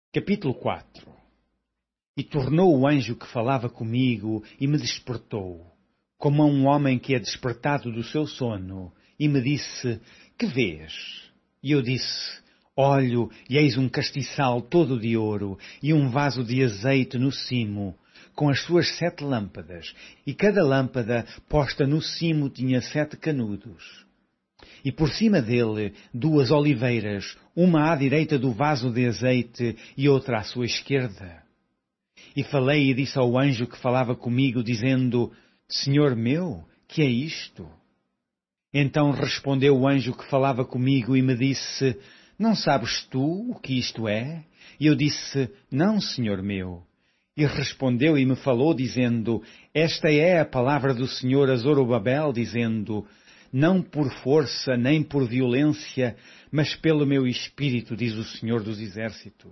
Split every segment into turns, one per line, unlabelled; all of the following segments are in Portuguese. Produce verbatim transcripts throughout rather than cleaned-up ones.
Capítulo quatro. E tornou o anjo que falava comigo e me despertou, como a um homem que é despertado do seu sono, e me disse: Que vês? E eu disse: Olho, e eis um castiçal todo de ouro, e um vaso de azeite no cimo, com as suas sete lâmpadas, e cada lâmpada posta no cimo tinha sete canudos. E por cima dele duas oliveiras, uma à direita do vaso de azeite e outra à sua esquerda. E falei e disse ao anjo que falava comigo, dizendo: Senhor meu, que é isto? Então respondeu o anjo que falava comigo e me disse: Não sabes tu o que isto é? E eu disse: Não, Senhor meu. E respondeu e me falou, dizendo: Esta é a palavra do Senhor a Zorobabel, dizendo: Não por força nem por violência, mas pelo meu espírito, diz o Senhor dos Exércitos.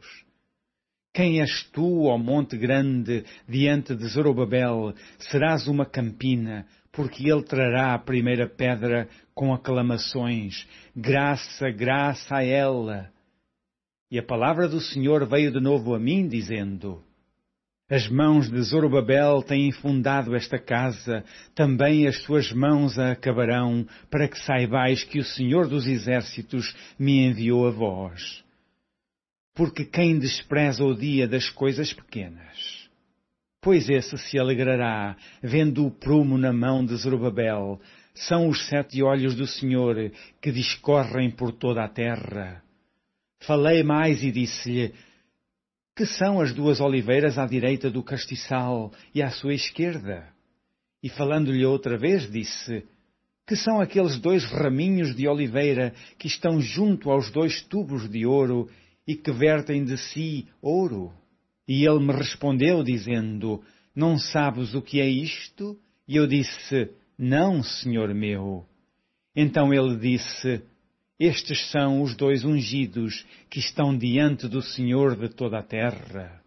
Quem és tu, ó monte grande, diante de Zorobabel? Serás uma campina, porque ele trará a primeira pedra com aclamações. Graça, graça a ela. E a palavra do Senhor veio de novo a mim, dizendo: As mãos de Zorobabel têm fundado esta casa, também as suas mãos a acabarão, para que saibais que o Senhor dos Exércitos me enviou a vós. Porque quem despreza o dia das coisas pequenas? Pois esse se alegrará, vendo o prumo na mão de Zorobabel. São os sete olhos do Senhor que discorrem por toda a terra. Falei mais e disse-lhe: Que são as duas oliveiras à direita do castiçal e à sua esquerda? E falando-lhe outra vez, disse: Que são aqueles dois raminhos de oliveira que estão junto aos dois tubos de ouro e que vertem de si ouro? E ele me respondeu, dizendo: Não sabes o que é isto? E eu disse: Não, Senhor meu. Então ele disse: Estes são os dois ungidos que estão diante do Senhor de toda a terra.